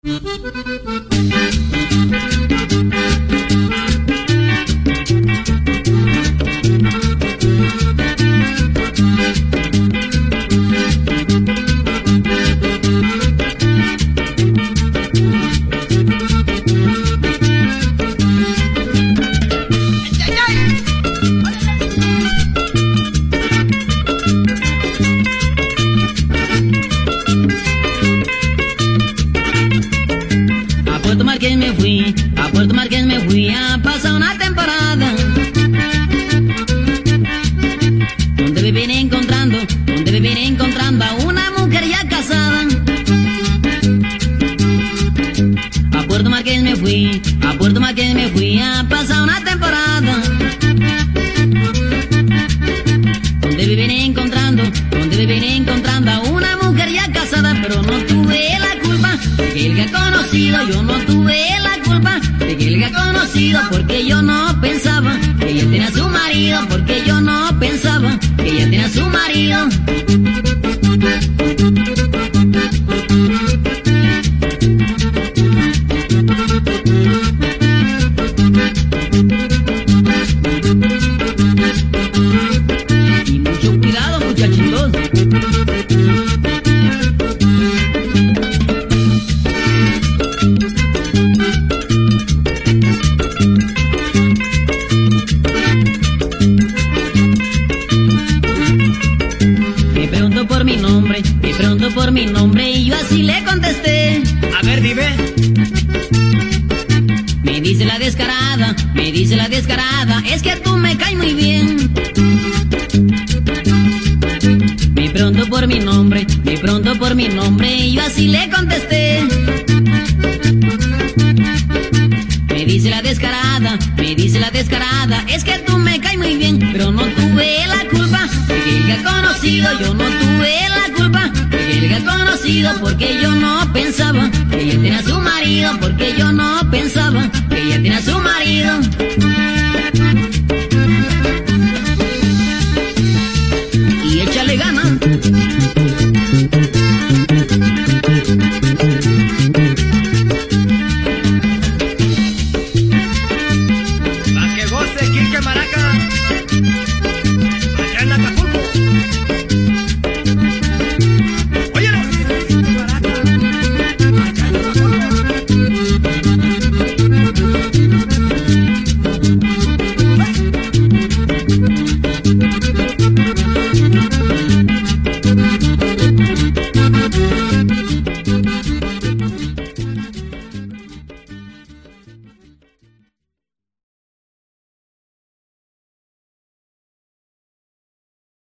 A Puerto Marqués me fui a pasar una temporada, donde vivir encontrando a una mujer ya casada. A Puerto Marqués me fui a pasar una temporada, donde vivir encontrando a una mujer ya casada. Pero no tuve la culpa de que el que ha conocido, yo no tuve la culpa de que el que ha conocido, porque yo no pensaba que ella tenía a su marido, porque yo no pensaba que ella tenía a su marido. Y mucho cuidado, muchachitos. Me preguntó por mi nombre y yo así le contesté. A ver, dime. Me dice la descarada, es que tú me caes muy bien. Me preguntó por mi nombre y yo así le contesté. Me dice la descarada, es que tú me caes muy bien. Pero no tuve la culpa de que el que ha conocido, yo no tuve la culpa de que el que ha conocido, porque yo no pensaba que ella tenía a su marido, porque yo no pensaba que ella tenía a su marido.